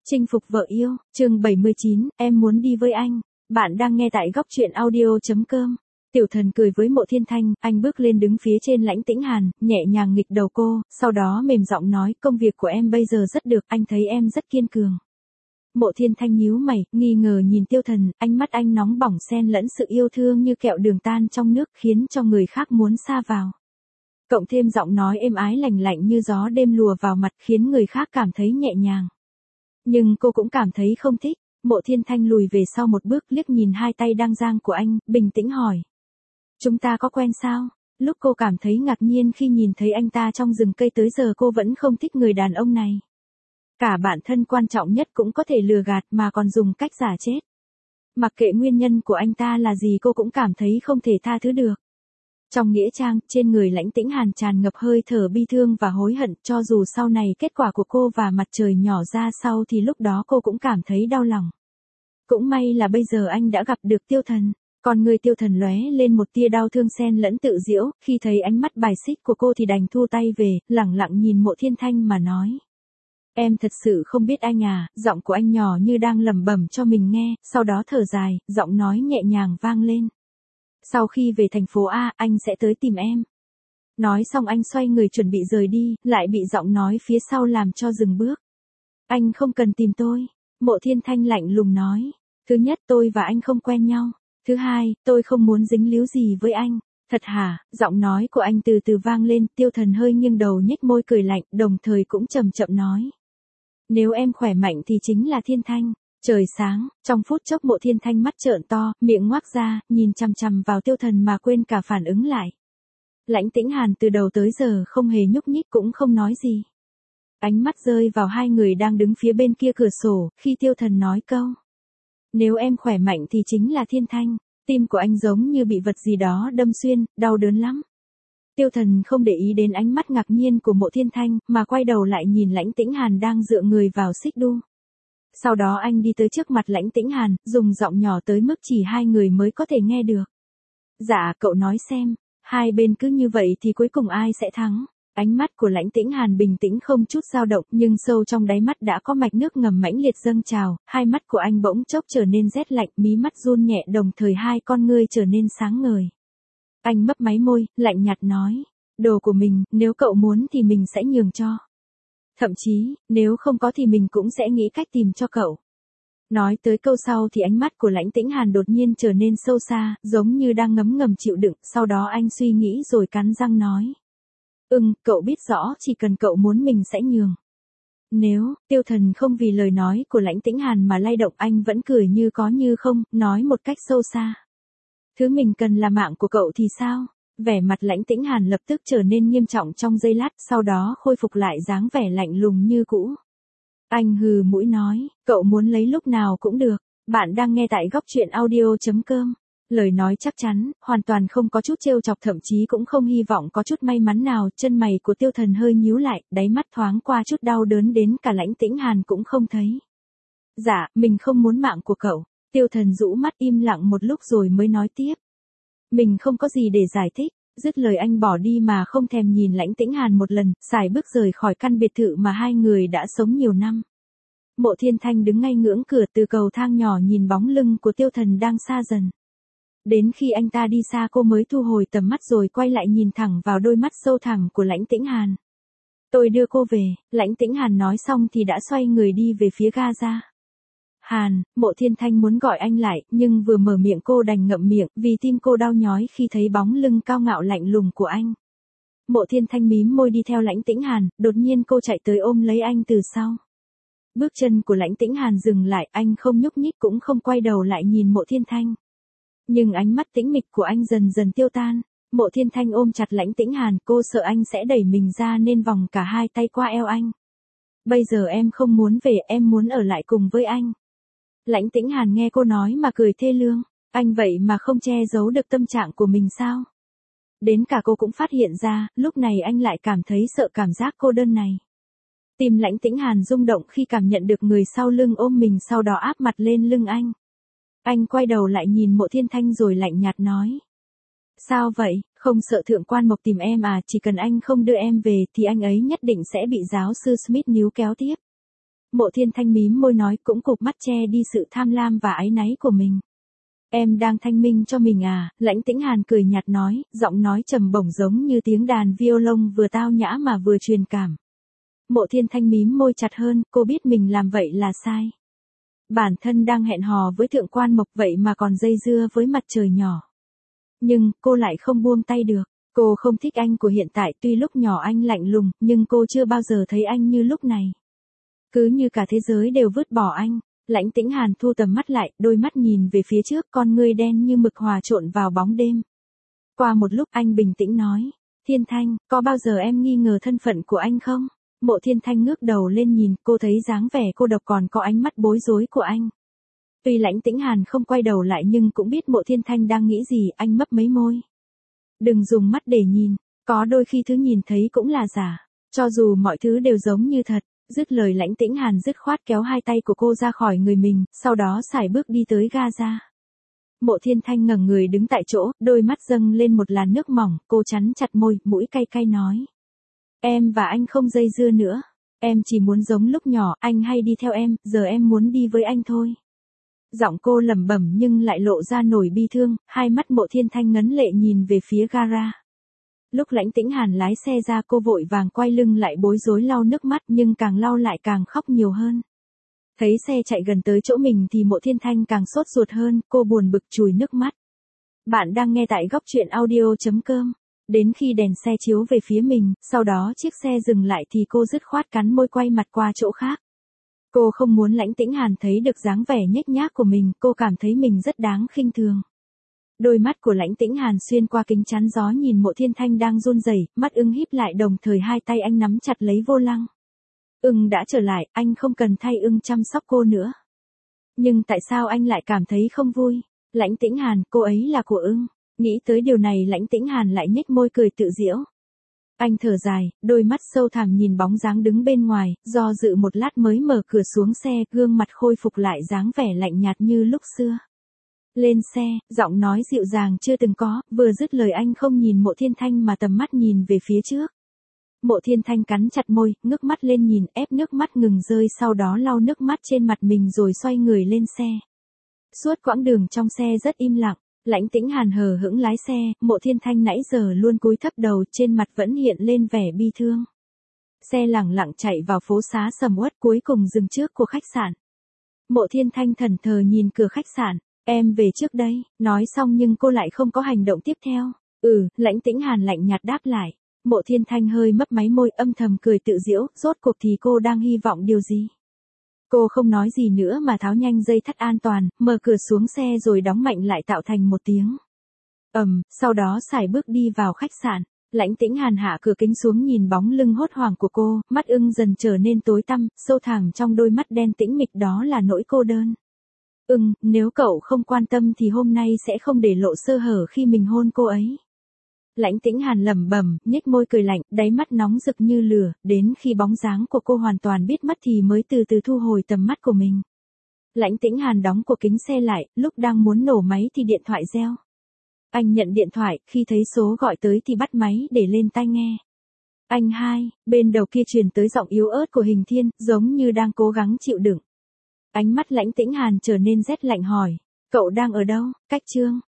Chinh phục vợ yêu, chương 79, em muốn đi với anh. Bạn đang nghe tại góc truyện audio.com. Tiểu Thần cười với Mộ Thiên Thanh, anh bước lên đứng phía trên Lãnh Tĩnh Hàn, nhẹ nhàng nghịch đầu cô, sau đó mềm giọng nói, công việc của em bây giờ rất được, anh thấy em rất kiên cường. Mộ Thiên Thanh nhíu mày, nghi ngờ nhìn Tiêu Thần, ánh mắt anh nóng bỏng xen lẫn sự yêu thương như kẹo đường tan trong nước khiến cho người khác muốn sa vào. Cộng thêm giọng nói êm ái lành lạnh như gió đêm lùa vào mặt khiến người khác cảm thấy nhẹ nhàng. Nhưng cô cũng cảm thấy không thích. Mộ Thiên Thanh lùi về sau một bước liếc nhìn hai tay đang giang của anh, bình tĩnh hỏi. Chúng ta có quen sao? Lúc cô cảm thấy ngạc nhiên khi nhìn thấy anh ta trong rừng cây tới giờ cô vẫn không thích người đàn ông này. Cả bản thân quan trọng nhất cũng có thể lừa gạt mà còn dùng cách giả chết. Mặc kệ nguyên nhân của anh ta là gì cô cũng cảm thấy không thể tha thứ được. Trong nghĩa trang, trên người Lãnh Tĩnh Hàn tràn ngập hơi thở bi thương và hối hận, cho dù sau này kết quả của cô và mặt trời nhỏ ra sau thì lúc đó cô cũng cảm thấy đau lòng. Cũng may là bây giờ anh đã gặp được Tiêu Thần, còn người Tiêu Thần lóe lên một tia đau thương xen lẫn tự giễu, khi thấy ánh mắt bài xích của cô thì đành thu tay về, lẳng lặng nhìn Mộ Thiên Thanh mà nói. Em thật sự không biết anh à, giọng của anh nhỏ như đang lẩm bẩm cho mình nghe, sau đó thở dài, giọng nói nhẹ nhàng vang lên. Sau khi về thành phố A, anh sẽ tới tìm em. Nói xong anh xoay người chuẩn bị rời đi, lại bị giọng nói phía sau làm cho dừng bước. Anh không cần tìm tôi. Mộ Thiên Thanh lạnh lùng nói. Thứ nhất tôi và anh không quen nhau. Thứ hai, tôi không muốn dính líu gì với anh. Thật hả? Giọng nói của anh từ từ vang lên, Tiêu Thần hơi nghiêng đầu nhếch môi cười lạnh, đồng thời cũng chậm chậm nói. Nếu em khỏe mạnh thì chính là Thiên Thanh. Trời sáng, trong phút chốc Mộ Thiên Thanh mắt trợn to, miệng ngoác ra, nhìn chằm chằm vào Tiêu Thần mà quên cả phản ứng lại. Lãnh Tĩnh Hàn từ đầu tới giờ không hề nhúc nhích cũng không nói gì. Ánh mắt rơi vào hai người đang đứng phía bên kia cửa sổ, khi Tiêu Thần nói câu. Nếu em khỏe mạnh thì chính là Thiên Thanh, tim của anh giống như bị vật gì đó đâm xuyên, đau đớn lắm. Tiêu Thần không để ý đến ánh mắt ngạc nhiên của Mộ Thiên Thanh, mà quay đầu lại nhìn Lãnh Tĩnh Hàn đang dựa người vào xích đu. Sau đó anh đi tới trước mặt Lãnh Tĩnh Hàn, dùng giọng nhỏ tới mức chỉ hai người mới có thể nghe được. Dạ, cậu nói xem, hai bên cứ như vậy thì cuối cùng ai sẽ thắng? Ánh mắt của Lãnh Tĩnh Hàn bình tĩnh không chút dao động, nhưng sâu trong đáy mắt đã có mạch nước ngầm mãnh liệt dâng trào, hai mắt của anh bỗng chốc trở nên rét lạnh, mí mắt run nhẹ đồng thời hai con ngươi trở nên sáng ngời. Anh mấp máy môi, lạnh nhạt nói, đồ của mình, nếu cậu muốn thì mình sẽ nhường cho. Thậm chí, nếu không có thì mình cũng sẽ nghĩ cách tìm cho cậu. Nói tới câu sau thì ánh mắt của Lãnh Tĩnh Hàn đột nhiên trở nên sâu xa, giống như đang ngấm ngầm chịu đựng, sau đó anh suy nghĩ rồi cắn răng nói. Cậu biết rõ chỉ cần cậu muốn mình sẽ nhường. Nếu, Tiêu Thần không vì lời nói của Lãnh Tĩnh Hàn mà lay động anh vẫn cười như có như không, nói một cách sâu xa. Thứ mình cần là mạng của cậu thì sao? Vẻ mặt Lãnh Tĩnh Hàn lập tức trở nên nghiêm trọng trong giây lát, sau đó khôi phục lại dáng vẻ lạnh lùng như cũ. Anh hừ mũi nói, cậu muốn lấy lúc nào cũng được. Bạn đang nghe tại góc truyện audio.com. Lời nói chắc chắn, hoàn toàn không có chút trêu chọc, thậm chí cũng không hy vọng có chút may mắn nào. Chân mày của Tiêu Thần hơi nhíu lại, đáy mắt thoáng qua chút đau đớn đến cả Lãnh Tĩnh Hàn cũng không thấy. Dạ, mình không muốn mạng của cậu. Tiêu Thần rũ mắt im lặng một lúc rồi mới nói tiếp. Mình không có gì để giải thích. Dứt lời anh bỏ đi mà không thèm nhìn Lãnh Tĩnh Hàn một lần, sải bước rời khỏi căn biệt thự mà hai người đã sống nhiều năm. Mộ Thiên Thanh đứng ngay ngưỡng cửa từ cầu thang nhỏ nhìn bóng lưng của Tiêu Thần đang xa dần. Đến khi anh ta đi xa cô mới thu hồi tầm mắt rồi quay lại nhìn thẳng vào đôi mắt sâu thẳm của Lãnh Tĩnh Hàn. Tôi đưa cô về, Lãnh Tĩnh Hàn nói xong thì đã xoay người đi về phía ga-ra. Hàn, Mộ Thiên Thanh muốn gọi anh lại, nhưng vừa mở miệng cô đành ngậm miệng, vì tim cô đau nhói khi thấy bóng lưng cao ngạo lạnh lùng của anh. Mộ Thiên Thanh mím môi đi theo Lãnh Tĩnh Hàn, đột nhiên cô chạy tới ôm lấy anh từ sau. Bước chân của Lãnh Tĩnh Hàn dừng lại, anh không nhúc nhích cũng không quay đầu lại nhìn Mộ Thiên Thanh. Nhưng ánh mắt tĩnh mịch của anh dần dần tiêu tan. Mộ Thiên Thanh ôm chặt Lãnh Tĩnh Hàn, cô sợ anh sẽ đẩy mình ra nên vòng cả hai tay qua eo anh. Bây giờ em không muốn về, em muốn ở lại cùng với anh. Lãnh Tĩnh Hàn nghe cô nói mà cười thê lương, anh vậy mà không che giấu được tâm trạng của mình sao? Đến cả cô cũng phát hiện ra, lúc này anh lại cảm thấy sợ cảm giác cô đơn này. Tim Lãnh Tĩnh Hàn rung động khi cảm nhận được người sau lưng ôm mình sau đó áp mặt lên lưng anh. Anh quay đầu lại nhìn Mộ Thiên Thanh rồi lạnh nhạt nói. Sao vậy, không sợ thượng quan Mộc tìm em à, chỉ cần anh không đưa em về thì anh ấy nhất định sẽ bị giáo sư Smith níu kéo tiếp. Mộ Thiên Thanh mím môi nói, cũng cụp mắt che đi sự tham lam và áy náy của mình. Em đang thanh minh cho mình à? Lãnh Tĩnh Hàn cười nhạt nói, giọng nói trầm bổng giống như tiếng đàn violon vừa tao nhã mà vừa truyền cảm. Mộ Thiên Thanh mím môi chặt hơn, cô biết mình làm vậy là sai. Bản thân đang hẹn hò với thượng quan Mộc vậy mà còn dây dưa với mặt trời nhỏ. Nhưng, cô lại không buông tay được. Cô không thích anh của hiện tại, tuy lúc nhỏ anh lạnh lùng, nhưng cô chưa bao giờ thấy anh như lúc này. Cứ như cả thế giới đều vứt bỏ anh. Lãnh Tĩnh Hàn thu tầm mắt lại, đôi mắt nhìn về phía trước, con ngươi đen như mực hòa trộn vào bóng đêm. Qua một lúc anh bình tĩnh nói, Thiên Thanh, có bao giờ em nghi ngờ thân phận của anh không? Mộ Thiên Thanh ngước đầu lên nhìn, cô thấy dáng vẻ cô độc còn có ánh mắt bối rối của anh. Tuy Lãnh Tĩnh Hàn không quay đầu lại nhưng cũng biết Mộ Thiên Thanh đang nghĩ gì, anh mấp mấy môi. Đừng dùng mắt để nhìn, có đôi khi thứ nhìn thấy cũng là giả, cho dù mọi thứ đều giống như thật. Dứt lời Lãnh Tĩnh Hàn dứt khoát kéo hai tay của cô ra khỏi người mình, sau đó sải bước đi tới Gaza. Mộ Thiên Thanh ngẩng người đứng tại chỗ, đôi mắt dâng lên một làn nước mỏng, cô chắn chặt môi, mũi cay cay nói. Em và anh không dây dưa nữa, em chỉ muốn giống lúc nhỏ, anh hay đi theo em, giờ em muốn đi với anh thôi. Giọng cô lẩm bẩm nhưng lại lộ ra nổi bi thương, hai mắt Mộ Thiên Thanh ngấn lệ nhìn về phía gara. Lúc Lãnh Tĩnh Hàn lái xe ra cô vội vàng quay lưng lại bối rối lau nước mắt nhưng càng lau lại càng khóc nhiều hơn. Thấy xe chạy gần tới chỗ mình thì Mộ Thiên Thanh càng sốt ruột hơn, cô buồn bực chùi nước mắt. Bạn đang nghe tại góc truyện audio.com. Đến khi đèn xe chiếu về phía mình, sau đó chiếc xe dừng lại thì cô dứt khoát cắn môi quay mặt qua chỗ khác. Cô không muốn Lãnh Tĩnh Hàn thấy được dáng vẻ nhếch nhác của mình, cô cảm thấy mình rất đáng khinh thường. Đôi mắt của Lãnh Tĩnh Hàn xuyên qua kính chắn gió nhìn Mộ Thiên Thanh đang run rẩy, mắt ưng híp lại đồng thời hai tay anh nắm chặt lấy vô lăng. Ưng đã trở lại, anh không cần thay ưng chăm sóc cô nữa. Nhưng tại sao anh lại cảm thấy không vui? Lãnh Tĩnh Hàn, cô ấy là của ưng. Nghĩ tới điều này Lãnh Tĩnh Hàn lại nhếch môi cười tự giễu. Anh thở dài, đôi mắt sâu thẳm nhìn bóng dáng đứng bên ngoài, do dự một lát mới mở cửa xuống xe, gương mặt khôi phục lại dáng vẻ lạnh nhạt như lúc xưa. Lên xe, giọng nói dịu dàng chưa từng có, vừa dứt lời anh không nhìn Mộ Thiên Thanh mà tầm mắt nhìn về phía trước. Mộ Thiên Thanh cắn chặt môi, ngước mắt lên nhìn, ép nước mắt ngừng rơi sau đó lau nước mắt trên mặt mình rồi xoay người lên xe. Suốt quãng đường trong xe rất im lặng, Lãnh Tĩnh Hàn hờ hững lái xe, Mộ Thiên Thanh nãy giờ luôn cúi thấp đầu, trên mặt vẫn hiện lên vẻ bi thương. Xe lẳng lặng chạy vào phố xá sầm uất cuối cùng dừng trước của khách sạn. Mộ Thiên Thanh thẫn thờ nhìn cửa khách sạn. Em về trước đây, nói xong nhưng cô lại không có hành động tiếp theo. Lãnh Tĩnh Hàn lạnh nhạt đáp lại. Mộ Thiên Thanh hơi mấp máy môi âm thầm cười tự giễu, rốt cuộc thì cô đang hy vọng điều gì? Cô không nói gì nữa mà tháo nhanh dây thắt an toàn, mở cửa xuống xe rồi đóng mạnh lại tạo thành một tiếng. Sau đó sải bước đi vào khách sạn. Lãnh Tĩnh Hàn hạ cửa kính xuống nhìn bóng lưng hốt hoảng của cô, mắt ưng dần trở nên tối tăm, sâu thẳm trong đôi mắt đen tĩnh mịch đó là nỗi cô đơn. Nếu cậu không quan tâm thì hôm nay sẽ không để lộ sơ hở khi mình hôn cô ấy. Lãnh Tĩnh Hàn lẩm bẩm, nhếch môi cười lạnh, đáy mắt nóng rực như lửa, đến khi bóng dáng của cô hoàn toàn biết mất thì mới từ từ thu hồi tầm mắt của mình. Lãnh Tĩnh Hàn đóng cửa kính xe lại, lúc đang muốn nổ máy thì điện thoại reo. Anh nhận điện thoại, khi thấy số gọi tới thì bắt máy để lên tai nghe. Anh hai, bên đầu kia truyền tới giọng yếu ớt của Hình Thiên, giống như đang cố gắng chịu đựng. Ánh mắt Lãnh Tĩnh Hàn trở nên rét lạnh hỏi, cậu đang ở đâu? Cách Trương,